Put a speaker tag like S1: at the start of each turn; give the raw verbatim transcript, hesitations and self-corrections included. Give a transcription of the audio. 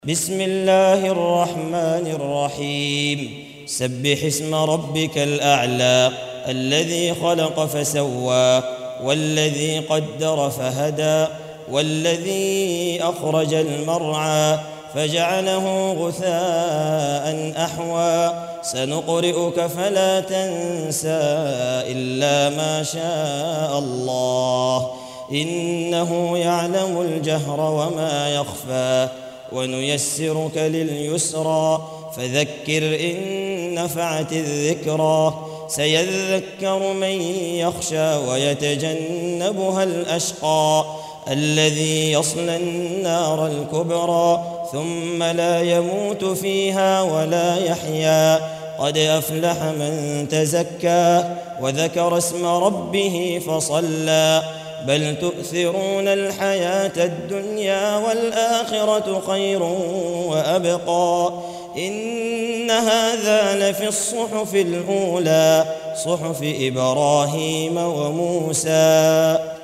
S1: بسم الله الرحمن الرحيم سبح اسم ربك الأعلى الذي خلق فسوى والذي قدر فهدى والذي أخرج المرعى فجعله غثاء أحوى سنقرئك فلا تنسى إلا ما شاء الله إنه يعلم الجهر وما يخفى ونيسرك لليسرى فذكر إن نفعت الذكرى سيذكر من يخشى ويتجنبها الأشقى الذي يصلى النار الكبرى ثم لا يموت فيها ولا يحيا قد أفلح من تزكى وذكر اسم ربه فصلى بل تؤثرون الحياة الدنيا والآخرة خير وأبقى إن هذا لفي الصحف الأولى صحف إبراهيم وموسى.